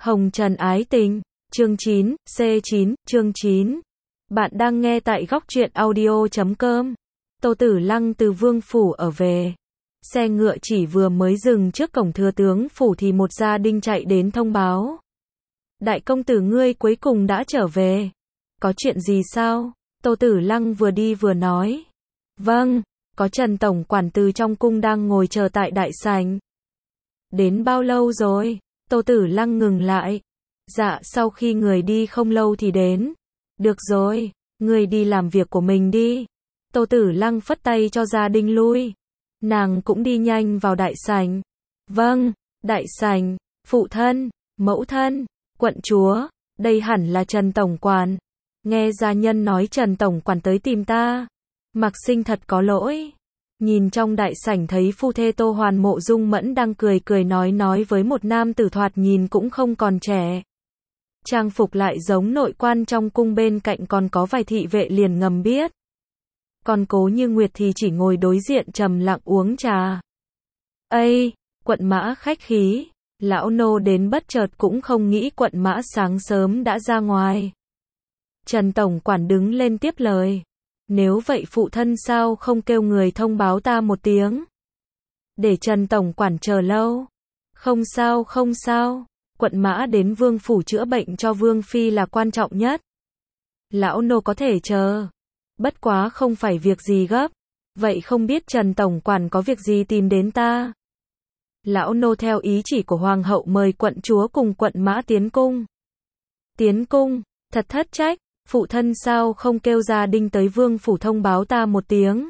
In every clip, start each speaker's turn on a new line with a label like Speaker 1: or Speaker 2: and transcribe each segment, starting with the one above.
Speaker 1: Hồng Trần ái tình, chương 9, C9, chương 9. Bạn đang nghe tại góc truyện audio.com. Tô Tử Lăng từ Vương Phủ ở về. Xe ngựa chỉ vừa mới dừng trước cổng thừa tướng phủ thì một gia đình chạy đến thông báo. Đại công tử ngươi cuối cùng đã trở về. Có chuyện gì sao? Tô Tử Lăng vừa đi vừa nói. Vâng, có Trần Tổng quản từ trong cung đang ngồi chờ tại đại sảnh. Đến bao lâu rồi? Tô Tử Lăng ngừng lại. Dạ, sau khi người đi không lâu thì đến. Được rồi, người đi làm việc của mình đi. Tô Tử Lăng phất tay cho gia đình lui. Nàng cũng đi nhanh vào đại sảnh. Vâng, đại sảnh, phụ thân, mẫu thân, quận chúa, đây hẳn là Trần Tổng quản. Nghe gia nhân nói Trần Tổng quản tới tìm ta. Mạc Sinh thật có lỗi. Nhìn trong đại sảnh thấy phu thê Tô Hoàn Mộ Dung Mẫn đang cười cười nói với một nam tử thoạt nhìn cũng không còn trẻ. Trang phục lại giống nội quan trong cung, bên cạnh còn có vài thị vệ liền ngầm biết. Còn Cố Như Nguyệt thì chỉ ngồi đối diện trầm lặng uống trà. Ây, quận mã khách khí, lão nô đến bất chợt cũng không nghĩ quận mã sáng sớm đã ra ngoài. Trần Tổng quản đứng lên tiếp lời. Nếu vậy phụ thân sao không kêu người thông báo ta một tiếng? Để Trần Tổng quản chờ lâu. Không sao không sao, quận mã đến Vương Phủ chữa bệnh cho Vương Phi là quan trọng nhất. Lão nô có thể chờ. Bất quá không phải việc gì gấp. Vậy không biết Trần Tổng quản có việc gì tìm đến ta? Lão nô theo ý chỉ của Hoàng hậu mời quận chúa cùng quận mã tiến cung. Tiến cung, thật thất trách. Phụ thân sao không kêu gia đình tới Vương Phủ thông báo ta một tiếng?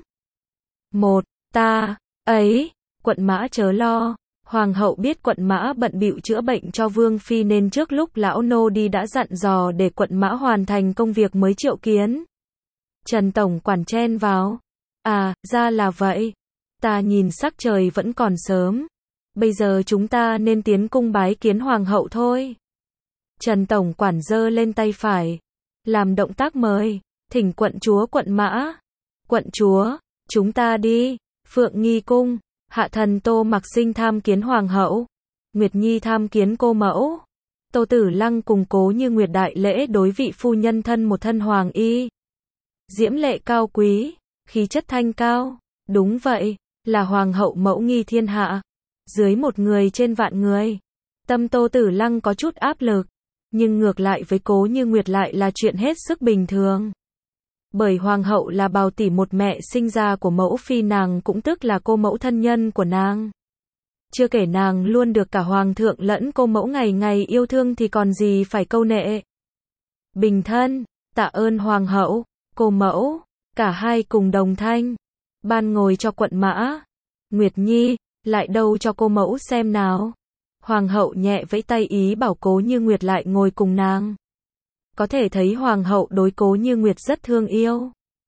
Speaker 1: Quận mã chớ lo. Hoàng hậu biết quận mã bận bịu chữa bệnh cho Vương Phi nên trước lúc lão nô đi đã dặn dò để quận mã hoàn thành công việc mới triệu kiến. Trần Tổng quản chen vào. À, ra là vậy. Ta nhìn sắc trời vẫn còn sớm. Bây giờ chúng ta nên tiến cung bái kiến Hoàng hậu thôi. Trần Tổng quản giơ lên tay phải. Làm động tác mời, thỉnh quận chúa quận mã. Quận chúa, chúng ta đi. Phượng Nghi cung, hạ thần Tô Mạc Sinh tham kiến Hoàng hậu. Nguyệt Nhi tham kiến cô mẫu. Tô Tử Lăng cùng Cố Như Nguyệt đại lễ đối vị phu nhân thân một thân hoàng y. Diễm lệ cao quý, khí chất thanh cao. Đúng vậy, là Hoàng hậu mẫu nghi thiên hạ. Dưới một người trên vạn người. Tâm Tô Tử Lăng có chút áp lực. Nhưng ngược lại với Cố Như Nguyệt lại là chuyện hết sức bình thường. Bởi Hoàng hậu là bào tỷ một mẹ sinh ra của mẫu phi nàng, cũng tức là cô mẫu thân nhân của nàng. Chưa kể nàng luôn được cả Hoàng thượng lẫn cô mẫu ngày ngày yêu thương thì còn gì phải câu nệ. Bình thân, tạ ơn Hoàng hậu, cô mẫu, cả hai cùng đồng thanh. Ban ngồi cho quận mã. Nguyệt Nhi, lại đâu cho cô mẫu xem nào. Hoàng hậu nhẹ vẫy tay ý bảo Cố Như Nguyệt lại ngồi cùng nàng. Có thể thấy Hoàng hậu đối Cố Như Nguyệt rất thương yêu.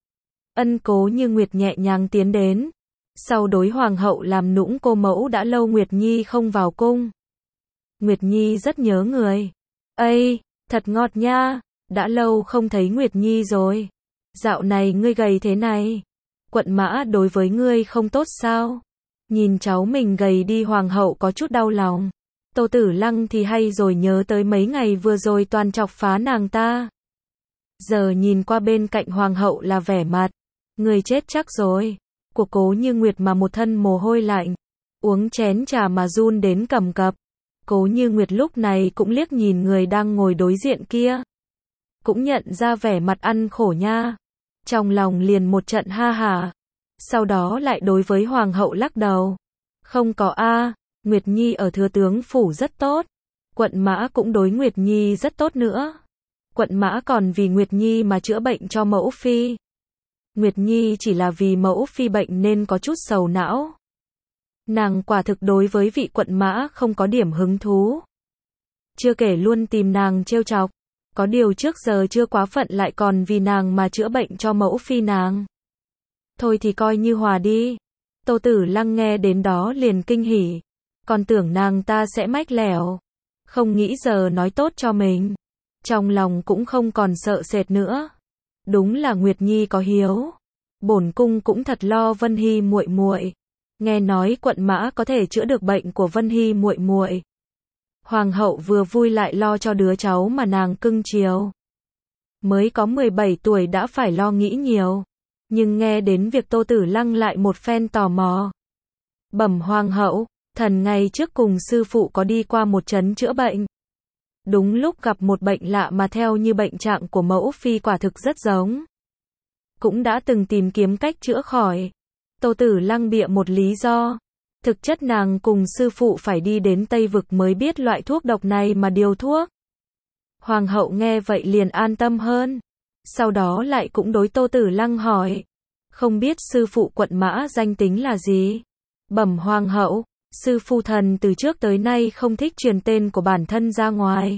Speaker 1: Cố Như Nguyệt nhẹ nhàng tiến đến. Sau đối Hoàng hậu làm nũng cô mẫu đã lâu Nguyệt Nhi không vào cung. Nguyệt Nhi rất nhớ người. Thật ngọt nha, đã lâu không thấy Nguyệt Nhi rồi. Dạo này ngươi gầy thế này. Quận mã đối với ngươi không tốt sao? Nhìn cháu mình gầy đi, Hoàng hậu có chút đau lòng. Tô Tử Lăng thì hay rồi nhớ tới mấy ngày vừa rồi toàn chọc phá nàng ta. Giờ nhìn qua bên cạnh Hoàng hậu là vẻ mặt. Người chết chắc rồi. Của Cố Như Nguyệt mà một thân mồ hôi lạnh. Uống chén trà mà run đến cầm cập. Cố Như Nguyệt lúc này cũng liếc nhìn người đang ngồi đối diện kia. Cũng nhận ra vẻ mặt ăn khổ nha. Trong lòng liền một trận ha hả. Sau đó lại đối với Hoàng hậu lắc đầu. Không có a. Nguyệt Nhi ở thừa tướng phủ rất tốt. Quận mã cũng đối Nguyệt Nhi rất tốt nữa. Quận mã còn vì Nguyệt Nhi mà chữa bệnh cho mẫu phi. Nguyệt Nhi chỉ là vì mẫu phi bệnh nên có chút sầu não. Nàng quả thực đối với vị quận mã không có điểm hứng thú. Chưa kể luôn tìm nàng trêu chọc. Có điều trước giờ chưa quá phận lại còn vì nàng mà chữa bệnh cho mẫu phi nàng. Thôi thì coi như hòa đi. Tô Tử Lăng nghe đến đó liền kinh hỉ. Còn tưởng nàng ta sẽ mách lẻo. Không nghĩ giờ nói tốt cho mình. Trong lòng cũng không còn sợ sệt nữa. Đúng là Nguyệt Nhi có hiếu. Bổn cung cũng thật lo Vân Hy muội muội. Nghe nói quận mã có thể chữa được bệnh của Vân Hy muội muội. Hoàng hậu vừa vui lại lo cho đứa cháu mà nàng cưng chiều. Mới có 17 tuổi đã phải lo nghĩ nhiều. Nhưng nghe đến việc Tô Tử Lăng lại một phen tò mò. Bẩm Hoàng hậu, thần ngày trước cùng sư phụ có đi qua một trấn chữa bệnh. Đúng lúc gặp một bệnh lạ mà theo như bệnh trạng của mẫu phi quả thực rất giống. Cũng đã từng tìm kiếm cách chữa khỏi. Tô Tử Lăng bịa một lý do. Thực chất nàng cùng sư phụ phải đi đến Tây Vực mới biết loại thuốc độc này mà điều thuốc. Hoàng hậu nghe vậy liền an tâm hơn. Sau đó lại cũng đối Tô Tử Lăng hỏi. Không biết sư phụ quận Mã danh tính là gì? Bẩm Hoàng hậu, sư phụ thần từ trước tới nay không thích truyền tên của bản thân ra ngoài.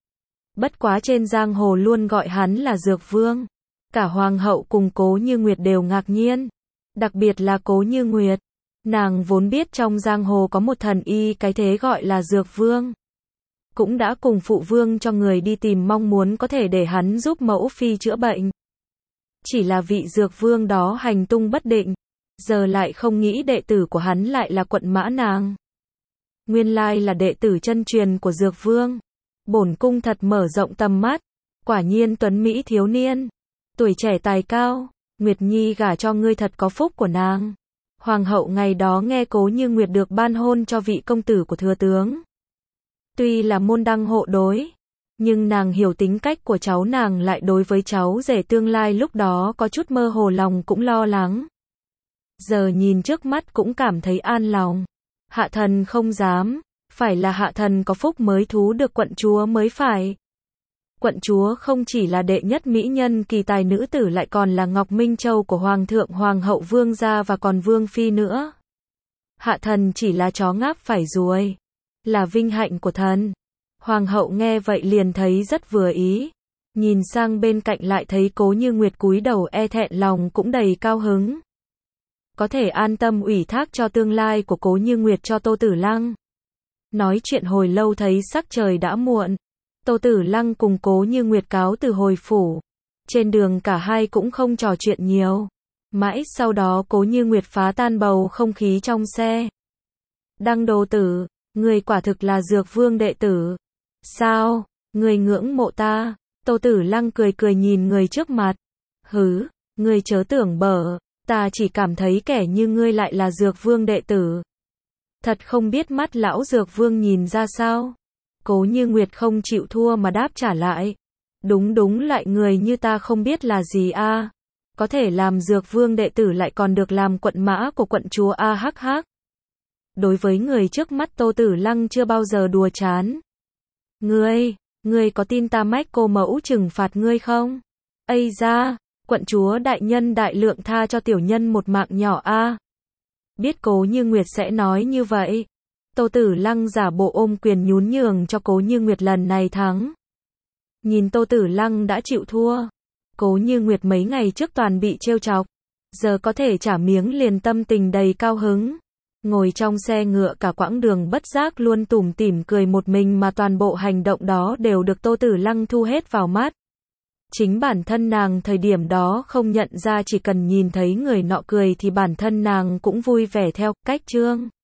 Speaker 1: Bất quá trên giang hồ luôn gọi hắn là Dược Vương. Cả Hoàng hậu cùng Cố Như Nguyệt đều ngạc nhiên. Đặc biệt là Cố Như Nguyệt. Nàng vốn biết trong giang hồ có một thần y cái thế gọi là Dược Vương. Cũng đã cùng phụ vương cho người đi tìm mong muốn có thể để hắn giúp mẫu phi chữa bệnh. Chỉ là vị Dược Vương đó hành tung bất định. Giờ lại không nghĩ đệ tử của hắn lại là quận Mã nàng. Nguyên lai là đệ tử chân truyền của Dược Vương. Bổn cung thật mở rộng tầm mắt. Quả nhiên tuấn mỹ thiếu niên. Tuổi trẻ tài cao. Nguyệt Nhi gả cho ngươi thật có phúc của nàng. Hoàng hậu ngày đó nghe Cố Như Nguyệt được ban hôn cho vị công tử của thừa tướng. Tuy là môn đăng hộ đối, nhưng nàng hiểu tính cách của cháu nàng lại đối với cháu rể tương lai lúc đó có chút mơ hồ lòng cũng lo lắng. Giờ nhìn trước mắt cũng cảm thấy an lòng. Hạ thần không dám, phải là hạ thần có phúc mới thú được quận chúa mới phải. Quận chúa không chỉ là đệ nhất mỹ nhân kỳ tài nữ tử lại còn là Ngọc Minh Châu của Hoàng thượng Hoàng hậu Vương gia và còn Vương phi nữa. Hạ thần chỉ là chó ngáp phải ruồi. Là vinh hạnh của thần. Hoàng hậu nghe vậy liền thấy rất vừa ý. Nhìn sang bên cạnh lại thấy Cố Như Nguyệt cúi đầu e thẹn lòng cũng đầy cao hứng. Có thể an tâm ủy thác cho tương lai của Cố Như Nguyệt cho Tô Tử Lăng. Nói chuyện hồi lâu thấy sắc trời đã muộn. Tô Tử Lăng cùng Cố Như Nguyệt cáo từ hồi phủ. Trên đường cả hai cũng không trò chuyện nhiều. Mãi sau đó Cố Như Nguyệt phá tan bầu không khí trong xe. Đăng đồ tử, người quả thực là Dược Vương đệ tử. Sao, người ngưỡng mộ ta? Tô Tử Lăng cười cười nhìn người trước mặt. Hứ, người chớ tưởng bở, ta chỉ cảm thấy kẻ như ngươi lại là Dược Vương đệ tử. Thật không biết mắt lão Dược Vương nhìn ra sao? Cố Như Nguyệt không chịu thua mà đáp trả lại. Đúng lại người như ta không biết là gì a. Có thể làm Dược Vương đệ tử lại còn được làm quận mã của quận chúa a hắc hắc. Đối với người trước mắt Tô Tử Lăng chưa bao giờ đùa chán. Ngươi có tin ta mách cô mẫu trừng phạt ngươi không? Ây da, quận chúa đại nhân đại lượng tha cho tiểu nhân một mạng nhỏ a. Biết Cố Như Nguyệt sẽ nói như vậy. Tô Tử Lăng giả bộ ôm quyền nhún nhường cho Cố Như Nguyệt lần này thắng. Nhìn Tô Tử Lăng đã chịu thua. Cố Như Nguyệt mấy ngày trước toàn bị trêu chọc. Giờ có thể trả miếng liền tâm tình đầy cao hứng. Ngồi trong xe ngựa cả quãng đường bất giác luôn tủm tỉm cười một mình mà toàn bộ hành động đó đều được Tô Tử Lăng thu hết vào mắt. Chính bản thân nàng thời điểm đó không nhận ra chỉ cần nhìn thấy người nọ cười thì bản thân nàng cũng vui vẻ theo cách chương.